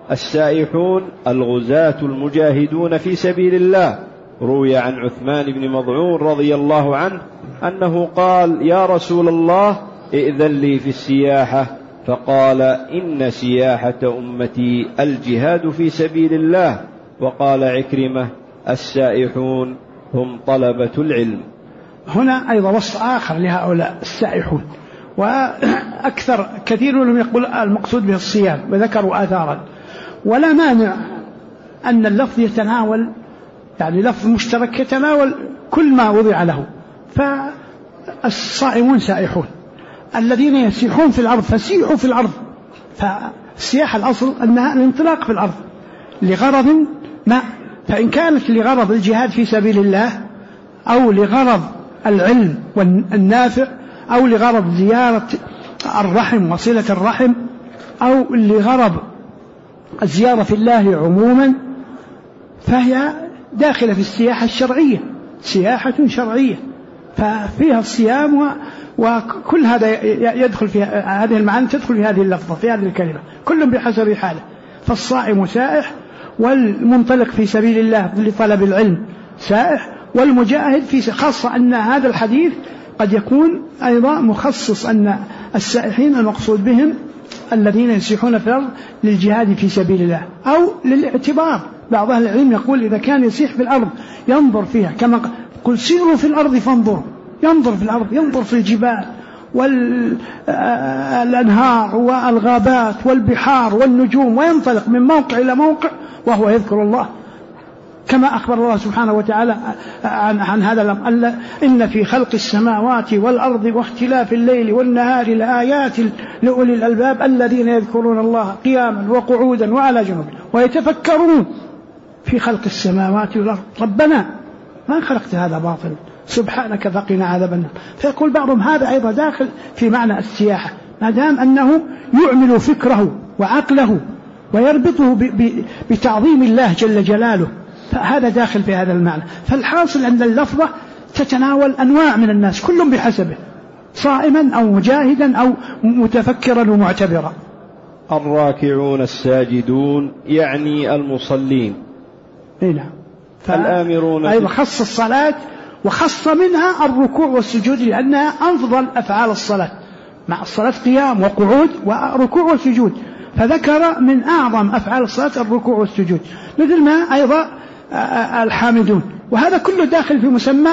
السائحون الغزاة المجاهدون في سبيل الله. روي عن عثمان بن مضعون رضي الله عنه أنه قال: يا رسول الله ائذن لي في السياحة، فقال: إن سياحة أمتي الجهاد في سبيل الله. وقال عكرمة: السائحون هم طلبة العلم. هنا أيضا وصف آخر لهؤلاء السائحون، وأكثر كثير منهم يقول المقصود به الصيام، وذكروا آثارا. ولا مانع أن اللفظ يتناول، يعني لفظ مشترك يتناول كل ما وضع له. فالصائمون سائحون، الذين يسيحون في الأرض فسيحوا في الأرض. فالسياحة الأصل أنها الانطلاق في الأرض لغرض ما، فإن كانت لغرض الجهاد في سبيل الله، أو لغرض العلم والنافع، أو لغرض زيارة الرحم وصلة الرحم، أو لغرض الزيارة في الله عموما، فهي داخلة في السياحة الشرعية، سياحة شرعية، ففيها الصيام وكل هذا يدخل في هذه المعاني، تدخل في هذه اللفظة، في هذه الكلمة، كل بحسب حاله. فالصائم سائح، والمنطلق في سبيل الله لطلب العلم سائح، والمجاهد في، خاصة أن هذا الحديث قد يكون أيضا مخصص، أن السائحين المقصود بهم الذين يسيحون في الأرض للجهاد في سبيل الله، أو للاعتبار. بعض أهل العلم يقول إذا كان يسيح في الأرض ينظر فيها، كما قل سيروا في الأرض فانظروا، ينظر في الأرض، ينظر في الجبال والأنهار والغابات والبحار والنجوم، وينطلق من موقع إلى موقع وهو يذكر الله، كما أخبر الله سبحانه وتعالى عن هذا الأمر: إن في خلق السماوات والأرض واختلاف الليل والنهار لآيات لأولي الألباب الذين يذكرون الله قياما وقعودا وعلى جنوب ويتفكرون في خلق السماوات والأرض ربنا ما خلقت هذا باطل سبحانك فقنا عذاب النار. فيقول بعضهم هذا أيضا داخل في معنى السياحة، ما دام أنه يعمل فكره وعقله ويربطه بتعظيم الله جل جلاله، فهذا داخل في هذا المعنى. فالحاصل أن اللفظة تتناول أنواع من الناس، كل بحسبه، صائما أو مجاهدا أو متفكرا ومعتبرا. الراكعون الساجدون يعني المصلين. نعم. الآمرون أيضا خص الصلاة وخص منها الركوع والسجود، لأنها أفضل أفعال الصلاة، مع الصلاة قيام وقعود وركوع والسجود، فذكر من أعظم أفعال الصلاة الركوع والسجود، مثل ما أيضا الحامدون، وهذا كله داخل في مسمى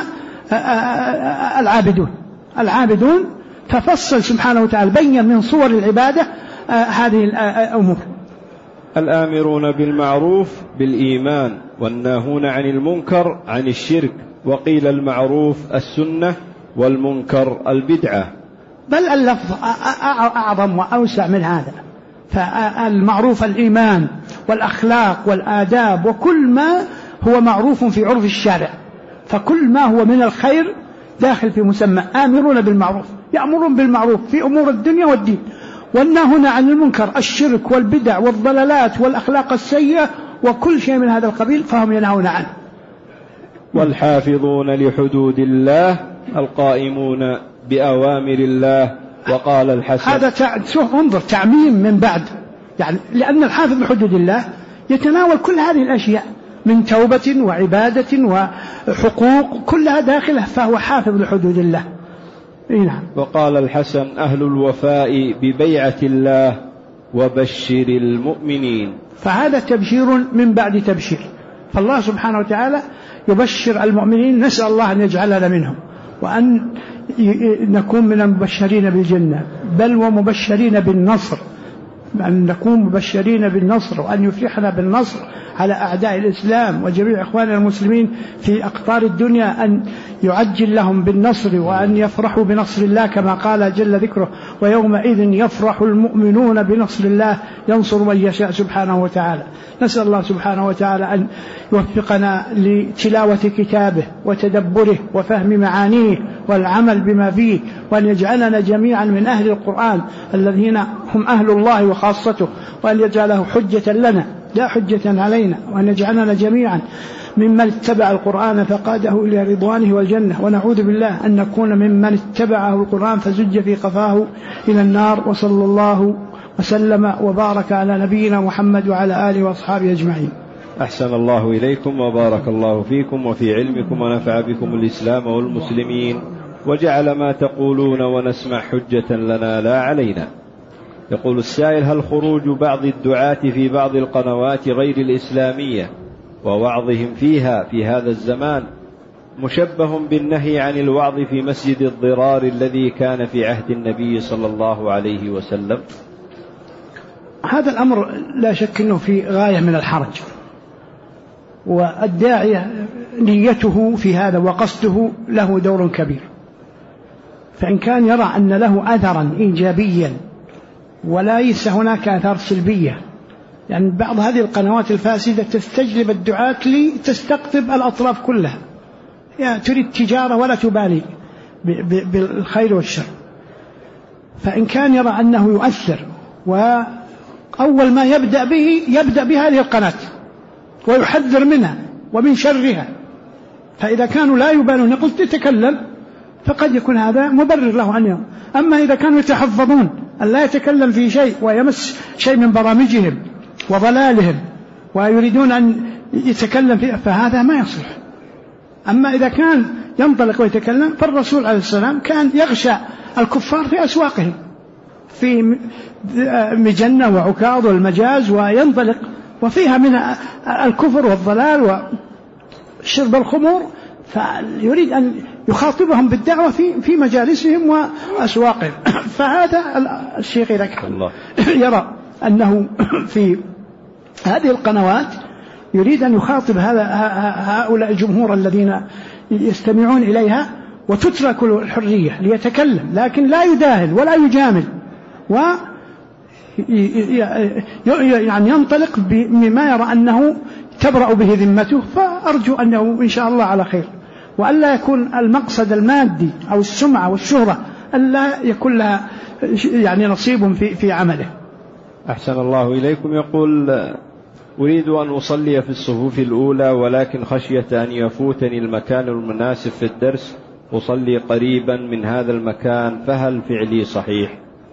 العابدون. ففصل سبحانه وتعالى، بين من صور العبادة هذه الأمور. الآمرون بالمعروف بالإيمان، والناهون عن المنكر عن الشرك. وقيل المعروف السنة والمنكر البدعة. بل اللفظ أعظم وأوسع من هذا، فالمعروف الإيمان والأخلاق والآداب، وكل ما هو معروف في عرف الشارع، فكل ما هو من الخير داخل في مسمى آمرون بالمعروف، يأمرون بالمعروف في أمور الدنيا والدين، والناهون عن المنكر الشرك والبدع والضلالات والأخلاق السيئة وكل شيء من هذا القبيل فهم ينهون عنه. والحافظون لحدود الله القائمون بأوامر الله. وقال الحسن، هذا انظر تعميم من بعد، يعني لأن الحافظ لحدود الله يتناول كل هذه الأشياء من توبة وعبادة وحقوق، كلها داخله، فهو حافظ لحدود الله. نعم. وقال الحسن: أهل الوفاء ببيعة الله وبشر المؤمنين. فهذا تبشير من بعد تبشير، فالله سبحانه وتعالى يبشر المؤمنين، نسأل الله أن يجعلنا منهم، وأن نكون من المبشرين بالجنة، بل ومبشرين بالنصر، أن نكون مبشرين بالنصر، وأن يفلحنا بالنصر على أعداء الإسلام وجميع إخواننا المسلمين في أقطار الدنيا، أن يعجل لهم بالنصر، وأن يفرحوا بنصر الله كما قال جل ذكره: ويومئذ يفرح المؤمنون بنصر الله ينصر من يشاء سبحانه وتعالى. نسأل الله سبحانه وتعالى أن يوفقنا لتلاوة كتابه وتدبره وفهم معانيه والعمل بما فيه، وأن يجعلنا جميعا من أهل القرآن الذين هم أهل الله وخاصته، وأن يجعله حجة لنا لا حجة علينا، وأن يجعلنا جميعا ممن اتبع القرآن فقاده إلى رضوانه والجنة، ونعوذ بالله أن نكون ممن اتبعه القرآن فزج في قفاه إلى النار. وصلى الله وسلم وبارك على نبينا محمد وعلى آله وأصحابه أجمعين. أحسن الله إليكم وبارك الله فيكم وفي علمكم ونفع بكم الإسلام والمسلمين، وجعل ما تقولون ونسمع حجة لنا لا علينا. يقول السائل: هل خروج بعض الدعاة في بعض القنوات غير الإسلامية ووعظهم فيها في هذا الزمان مشبه بالنهي عن الوعظ في مسجد الضرار الذي كان في عهد النبي صلى الله عليه وسلم؟ هذا الأمر لا شك أنه في غاية من الحرج، والداعية نيته في هذا وقصده له دور كبير. فإن كان يرى أن له أثرا إيجابيا وليس هناك آثار سلبية، يعني بعض هذه القنوات الفاسدة تستجلب الدعاة لتستقطب الأطراف كلها، يعني تريد تجارة ولا تبالي بالخير والشر. فإن كان يرى أنه يؤثر، وأول ما يبدأ بهذه القناة ويحذر منها ومن شرها، فإذا كانوا لا يبالون يقول تتكلم، فقد يكون هذا مبرر له أن يوم. أما إذا كانوا يتحفظون أن لا يتكلم في شيء ويمس شيء من برامجهم وضلالهم ويريدون أن يتكلم فيه، فهذا ما يصلح. أما إذا كان ينطلق ويتكلم، فالرسول عليه السلام كان يغشى الكفار في أسواقهم في مجنة وعكاظ والمجاز، وينطلق وفيها من الكفر والضلال وشرب الخمور، فيريد أن يخاطبهم بالدعوة في مجالسهم وأسواقهم. فهذا الشيخ إذا كان يرى أنه في هذه القنوات يريد أن يخاطب هؤلاء الجمهور الذين يستمعون إليها، وتترك له الحرية ليتكلم، لكن لا يداهن ولا يجامل، يعني ينطلق بما يرى أنه تبرأ به ذمته، فأرجو أنه إن شاء الله على خير، وألا يكون المقصد المادي أو السمعة والشهرة ألا يكون لها يعني نصيب في عمله. أحسن الله إليكم. يقول: أريد أن أصلي في الصفوف الأولى، ولكن خشية أن يفوتني المكان المناسب في الدرس، أصلي قريبا من هذا المكان، فهل فعلي صحيح؟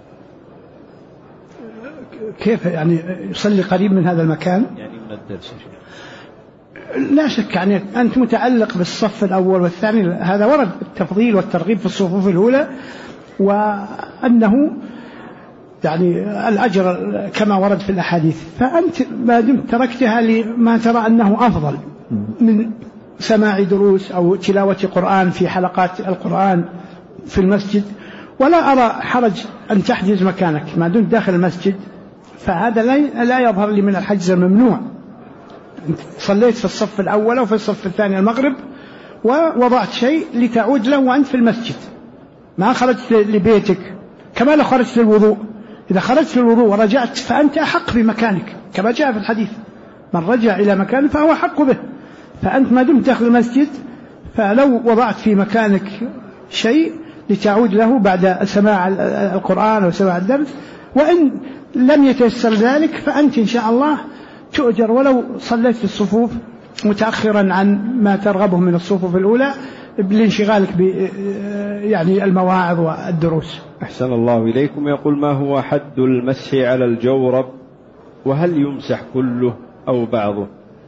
كيف يعني يصلي قريب من هذا المكان؟ يعني من الدرس. لا شك، يعني أنت متعلق بالصف الأول والثاني، هذا ورد التفضيل والترغيب في الصفوف الأولى، وأنه يعني الأجر كما ورد في الأحاديث. فأنت ما دمت تركتها لما ترى أنه أفضل من سماع دروس أو تلاوة قرآن في حلقات القرآن في المسجد، ولا أرى حرج أن تحجز مكانك ما دمت داخل المسجد، فهذا لا يظهر لي من الحجز الممنوع. صليت في الصف الأول أو في الصف الثاني المغرب، ووضعت شيء لتعود له وأنت في المسجد، ما خرجت لبيتك. كما لو خرجت للوضوء، إذا خرجت للوضوء ورجعت فأنت أحق بمكانك، كما جاء في الحديث: من رجع إلى مكان فهو حق به. فأنت ما دمت داخل المسجد، فلو وضعت في مكانك شيء لتعود له بعد سماع القرآن أو سماع الدرس، وإن لم يتيسر ذلك فأنت إن شاء الله تؤجر ولو صليت في الصفوف متأخرا عن ما ترغبه من الصفوف الأولى لانشغالك يعني المواعظ والدروس. أحسن الله إليكم. يقول: ما هو حد المسح على الجورب، وهل يمسح كله أو بعضه؟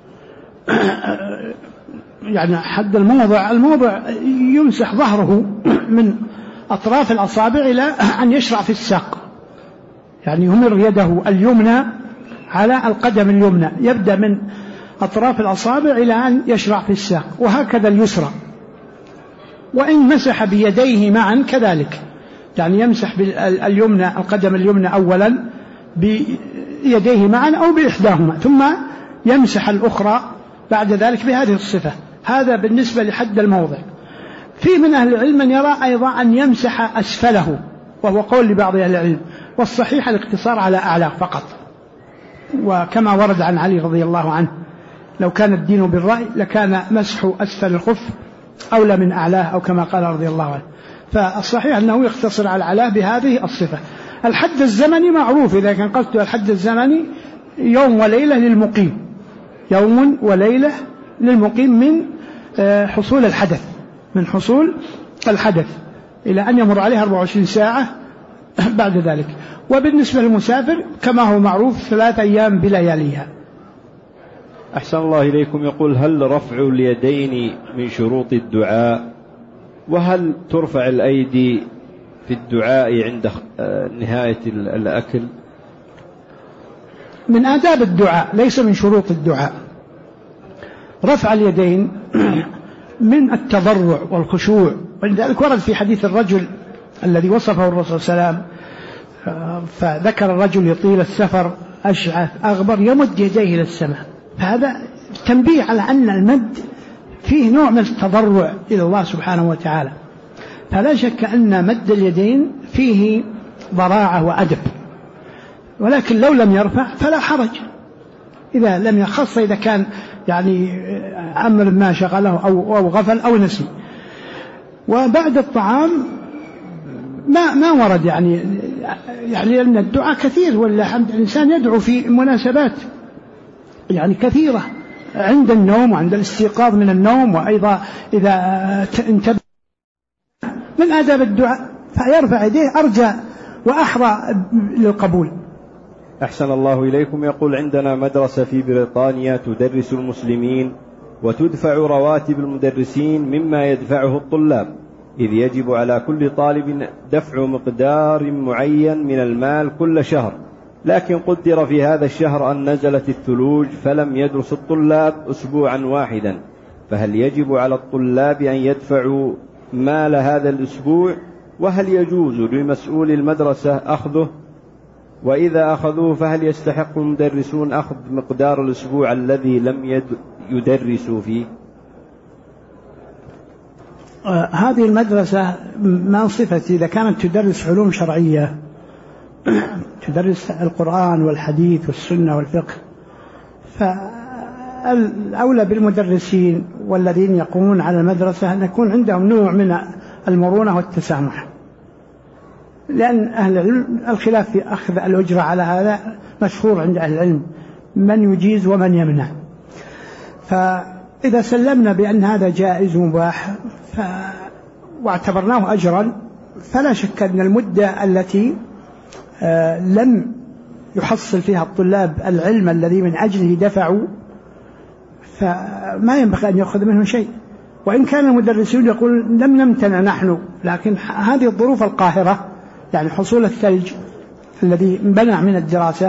يعني حد الموضع يمسح ظهره من أطراف الأصابع إلى أن يشرع في الساق، يعني يمر يده اليمنى على القدم اليمنى، يبدأ من أطراف الأصابع إلى أن يشرع في الساق، وهكذا اليسرى. وإن مسح بيديه معا كذلك، يعني يمسح باليمنى القدم اليمنى أولا بيديه معا أو بإحداهما، ثم يمسح الأخرى بعد ذلك بهذه الصفة. هذا بالنسبة لحد الموضع. في من أهل العلم من يرى أيضا أن يمسح أسفله، وهو قول لبعض أهل العلم، والصحيح الاقتصار على أعلاه فقط، وكما ورد عن علي رضي الله عنه: لو كان الدين بالرأي لكان مسح أسفل الخف أولى من أعلاه، أو كما قال رضي الله عنه. فالصحيح أنه يقتصر على أعلاه بهذه الصفة. الحد الزمني معروف، إذا كان قصده الحد الزمني يوم وليلة للمقيم، يوم وليلة للمقيم من حصول الحدث، من حصول الحدث إلى أن يمر عليه 24 ساعة بعد ذلك. وبالنسبة للمسافر كما هو معروف 3 أيام بلياليها. أحسن الله إليكم. يقول: هل رفع اليدين من شروط الدعاء؟ وهل ترفع الأيدي في الدعاء عند نهاية الأكل؟ من آداب الدعاء ليس من شروط الدعاء. رفع اليدين من التضرع والخشوع، ولذلك ورد في حديث الرجل الذي وصفه الرسول صلى الله عليه وسلم، فذكر الرجل يطيل السفر أشعث أغبر يمد يديه إلى السماء، فهذا تنبيه على أن المد فيه نوع من التضرع إلى الله سبحانه وتعالى. فلا شك أن مد اليدين فيه ضراعة وأدب، ولكن لو لم يرفع فلا حرج، إذا لم يخص، إذا كان يعني أمر ما شغله أو غفل أو نسي. وبعد الطعام ما ورد يعني لأن الدعاء كثير، والحمد الإنسان يدعو في مناسبات يعني كثيرة، عند النوم وعند الاستيقاظ من النوم، وأيضا إذا انتبه من آداب الدعاء، فيرفع يديه أرجى وأحرى للقبول. أحسن الله إليكم. يقول: عندنا مدرسة في بريطانيا تدرس المسلمين، وتدفع رواتب المدرسين مما يدفعه الطلاب، إذ يجب على كل طالب دفع مقدار معين من المال كل شهر، لكن قدر في هذا الشهر أن نزلت الثلوج فلم يدرس الطلاب أسبوعا واحدا، فهل يجب على الطلاب أن يدفعوا مال هذا الأسبوع؟ وهل يجوز لمسؤول المدرسة أخذه؟ وإذا أخذوه فهل يستحق المدرسون أخذ مقدار الأسبوع الذي لم يدرسوا فيه؟ هذه المدرسة ما صفت إذا كانت تدرس علوم شرعية، تدرس القرآن والحديث والسنة والفقه، فالأولى بالمدرسين والذين يقومون على المدرسة أن يكون عندهم نوع من المرونة والتسامح، لأن أهل العلم الخلاف في أخذ الأجرة على هذا مشهور عند أهل العلم، من يجيز ومن يمنع. فإذا سلمنا بأن هذا جائز ومباح واعتبرناه أجرا، فلا شك أن المدة التي لم يحصل فيها الطلاب العلم الذي من أجله دفعوا، فما ينبغي أن يأخذ منه شيء. وإن كان المدرسون يقول لم نمتنع نحن، لكن هذه الظروف القاهرة، يعني حصول الثلج الذي منع من الدراسة،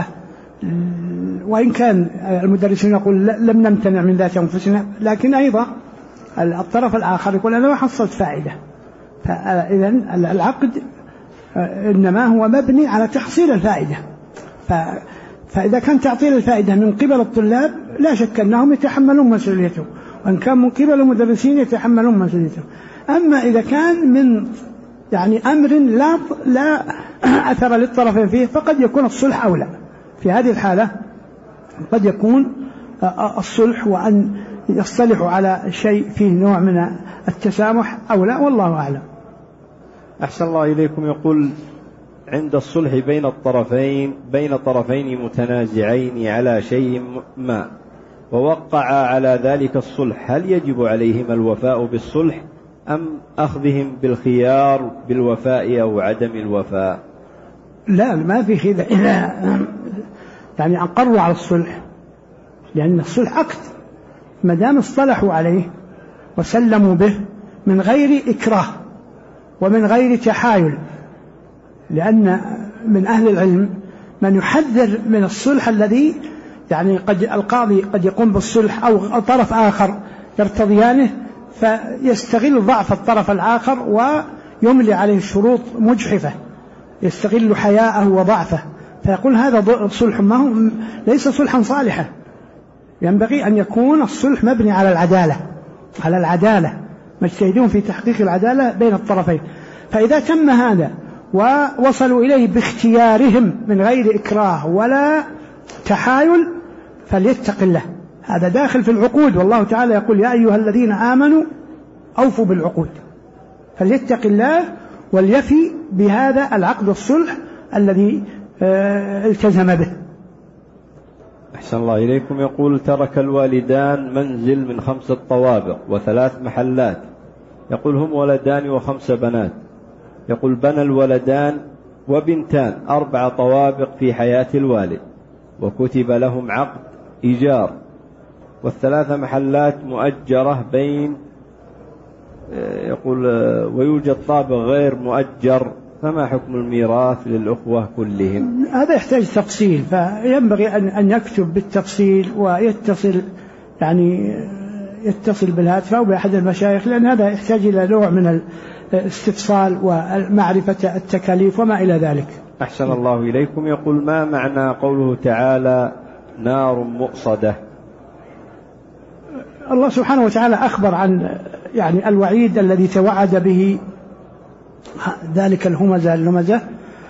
وإن كان المدرسون يقول لم نمتنع من ذات أنفسنا، لكن أيضا الطرف الآخر يقول أنا ما حصلت فائدة. فإذن العقد إنما هو مبني على تحصيل الفائدة، فإذا كان تعطيل الفائدة من قبل الطلاب لا شك أنهم يتحملون مسؤوليته، وإن كان من قبل المدرسين يتحملون مسؤوليته. أما إذا كان من يعني أمر لا أثر للطرفين فيه، فقد يكون الصلح أولى. في هذه الحالة قد يكون الصلح وأن يصطلحوا على شيء فيه نوع من التسامح أولى، والله أعلم. أحسن الله إليكم. يقول: عند الصلح بين طرفين متنازعين على شيء ما، ووقعا على ذلك الصلح، هل يجب عليهما الوفاء بالصلح أم أخذهم بالخيار بالوفاء أو عدم الوفاء؟ لا، ما في خيار، إذا يعني أقروا على الصلح، لأن الصلح عقد، ما دام اصطلحوا عليه وسلموا به من غير إكراه ومن غير تحايل. لأن من أهل العلم من يحذر من الصلح الذي يعني قد القاضي قد يقوم بالصلح أو طرف آخر يرتضيانه، فيستغل ضعف الطرف الآخر ويملي عليه شروط مجحفة، يستغل حياءه وضعفه، فيقول هذا صلح ما هو ليس صلحا صالحا. ينبغي أن يكون الصلح مبني على العدالة، مجتهدون في تحقيق العدالة بين الطرفين. فإذا تم هذا ووصلوا إليه باختيارهم من غير إكراه ولا تحايل، فليتق الله، هذا داخل في العقود، والله تعالى يقول يا أيها الذين آمنوا أوفوا بالعقود، فليتق الله وليفي بهذا العقد الصلح الذي التزم به. أحسن الله إليكم. يقول: ترك الوالدان منزل من 5 طوابق و3 محلات، يقول هم ولدان و5 بنات، يقول بنى الولدان وبنتان 4 طوابق في حياة الوالد، وكتب لهم عقد إيجار، و3 محلات مؤجرة بين يقول ويوجد طابق غير مؤجر، فما حكم الميراث للأخوة كلهم؟ هذا يحتاج تفصيل، فينبغي أن يكتب بالتفصيل ويتصل يتصل بالهاتف أو بأحد المشايخ، لأن هذا يحتاج إلى نوع من الاستفصال ومعرفة التكاليف وما إلى ذلك. أحسن الله إليكم. يقول: ما معنى قوله تعالى نار مؤصدة؟ الله سبحانه وتعالى أخبر عن الوعيد الذي توعد به ذلك اللمزة،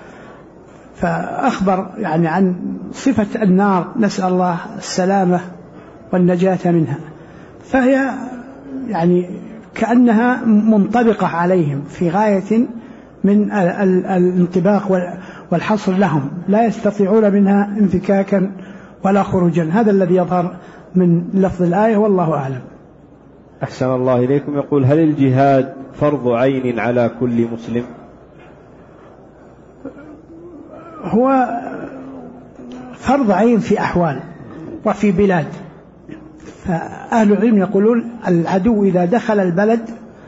فأخبر عن صفة النار، نسأل الله السلامة والنجاة منها، فهي كأنها منطبقة عليهم في غاية من الانطباق والحصر لهم، لا يستطيعون منها انفكاكا ولا خروجا. هذا الذي يظهر من لفظ الآية، والله أعلم. أحسن الله إليكم. يقول: هل الجهاد فرض عين على كل مسلم؟ هو فرض عين في أحوال وفي بلاد، فأهل العلم يقولون العدو إذا دخل البلد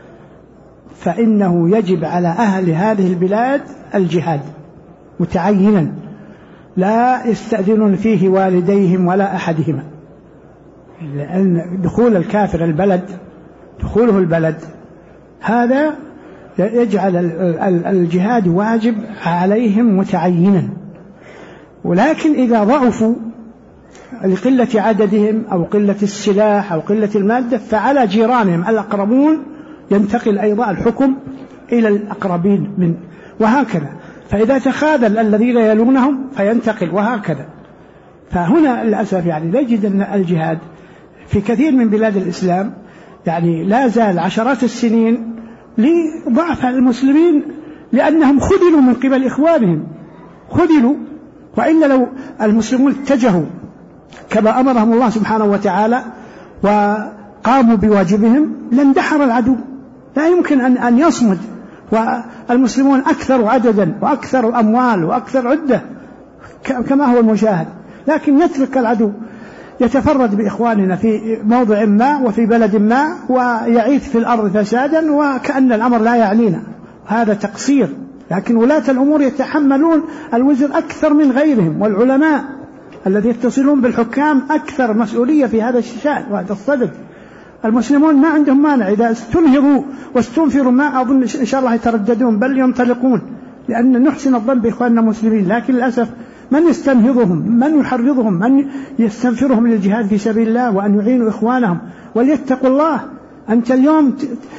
فإنه يجب على أهل هذه البلاد الجهاد متعينا، لا يستأذنون فيه والديهم ولا أحدهما، لأن دخول الكافر دخوله البلد هذا يجعل الجهاد واجب عليهم متعينا. ولكن إذا ضعفوا لقلة عددهم أو قلة السلاح أو قلة المادة، فعلى جيرانهم الأقربون ينتقل أيضا الحكم إلى الأقربين من، وهكذا. فإذا تخاذل الذين يلونهم فينتقل، وهكذا. فهنا للأسف نجد أن الجهاد في كثير من بلاد الإسلام لا زال عشرات السنين لضعف المسلمين، لأنهم خذلوا من قبل إخوانهم، خذلوا. وإلا لو المسلمون اتجهوا كما أمرهم الله سبحانه وتعالى وقاموا بواجبهم لاندحر العدو، لا يمكن أن يصمد، والمسلمون أكثر عددا وأكثر أموال وأكثر عدة كما هو المشاهد، لكن نترك العدو يتفرد بإخواننا في موضع ما وفي بلد ما ويعيث في الأرض فسادا وكأن الأمر لا يعنينا، هذا تقصير. لكن ولاة الأمور يتحملون الوزر أكثر من غيرهم، والعلماء الذي يتصلون بالحكام أكثر مسؤولية في هذا الشأن وهذا الصدد. المسلمون ما عندهم مانع إذا استنهضوا واستنفروا، ما أظن إن شاء الله يترددون بل ينطلقون، لأن نحسن الظن بإخواننا المسلمين. لكن للأسف من يستنهضهم، من يحرضهم، من يستنفرهم للجهاد في سبيل الله وأن يعينوا إخوانهم وليتقوا الله. أنت اليوم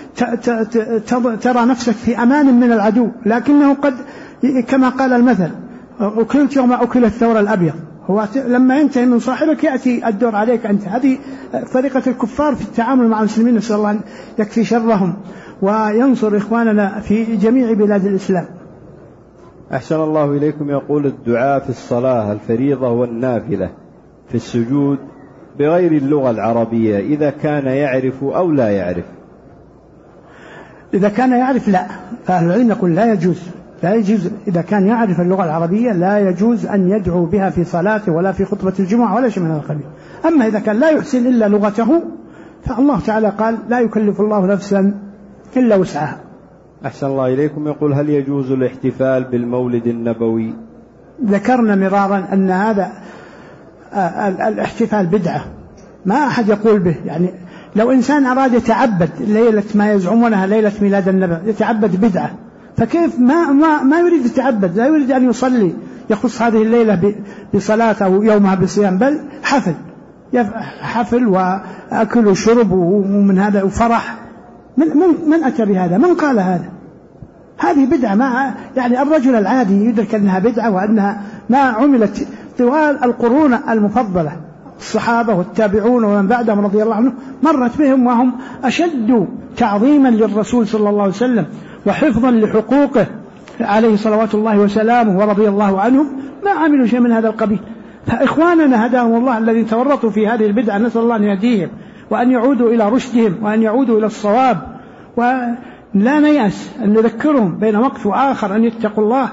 ترى نفسك في أمان من العدو، لكنه قد كما قال المثل أكلت يوم أكل الثور الأبيض، هو لما ينتهي من صاحبك يأتي الدور عليك أنت. هذه طريقة الكفار في التعامل مع المسلمين، نسأل الله أن يكفي شرهم وينصر إخواننا في جميع بلاد الإسلام. أحسن الله إليكم. يقول: الدعاء في الصلاة الفريضة والنافلة في السجود بغير اللغة العربية إذا كان يعرف أو لا يعرف؟ إذا كان يعرف لا، فأهل العلم يقول لا يجوز إذا كان يعرف اللغة العربية لا يجوز أن يدعو بها في صلاته ولا في خطبة الجمعة ولا شيء من هذا القبيل. أما إذا كان لا يحسن إلا لغته فالله تعالى قال لا يكلف الله نفسا إلا وسعها. أحسن الله إليكم. يقول: هل يجوز الاحتفال بالمولد النبوي؟ ذكرنا مرارا أن هذا الاحتفال بدعة، ما أحد يقول به. لو إنسان أراد يتعبد ليلة ما يزعمونها ليلة ميلاد النبي يتعبد بدعة، فكيف ما يريد يتعبد، لا يريد أن يصلي يخص هذه الليلة بصلاة أو يومها بصيام، بل حفل وأكل وشرب ومن هذا وفرح. من أتى بهذا؟ من قال هذا؟ هذه بدعة. الرجل العادي يدرك أنها بدعة وأنها ما عملت طوال القرون المفضلة، الصحابة والتابعون ومن بعدهم رضي الله عنهم مرت بهم وهم أشد تعظيما للرسول صلى الله عليه وسلم وحفظا لحقوقه عليه صلوات الله وسلامه ورضي الله عنهم، ما عملوا شيء من هذا القبيل. فإخواننا هداهم الله الذين تورطوا في هذه البدعة، نسأل الله أن يهديهم وأن يعودوا إلى رشدهم وأن يعودوا إلى الصواب، ولا نيأس أن نذكرهم بين وقت وآخر أن يتقوا الله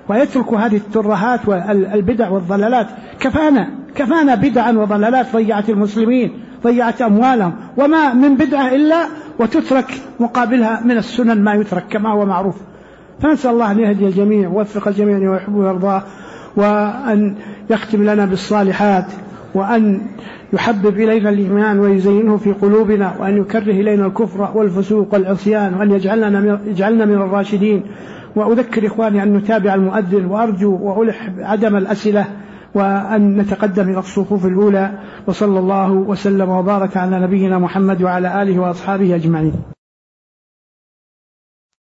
ويتركوا هذه الترهات والبدع والضلالات. كفانا بدعا وضلالات ضيعت المسلمين، ضيعت أموالهم، وما من بدعة إلا وتترك مقابلها من السنن ما يترك كما هو معروف. فنسأل الله أن يهدي الجميع ووفق الجميع أن يحبه ويرضاه، وأن يختم لنا بالصالحات، وأن يحبب إلينا الإيمان ويزينه في قلوبنا، وأن يكره إلينا الكفر والفسوق والعصيان، وأن يجعلنا من الراشدين. وأذكر إخواني أن نتابع المؤذن، وأرجو وألح عدم الأسئلة، وأن نتقدم إلى الصفوف الأولى. وصلى الله وسلم وبارك على نبينا محمد وعلى آله وأصحابه أجمعين.